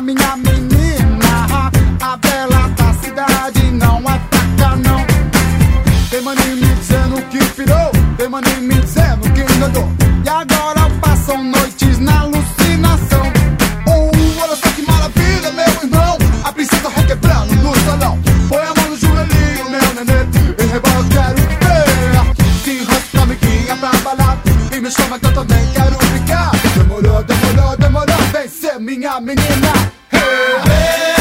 minha menina, a bela da cidade não ataca não. Tem maninho me dizendo que pirou, tem maninho me dizendo que enganou. E agora passam noites na alucinação. Olha só que maravilha, meu irmão, a princesa requebrando no salão. Põe a mão no joelhinho, meu nenê, e rebola, eu quero ver. Se rasca, amiguinha, pra balar, e me chama que eu também quero ficar. Demorou, demorou, demorou, vem ser minha menina. Hey, hey.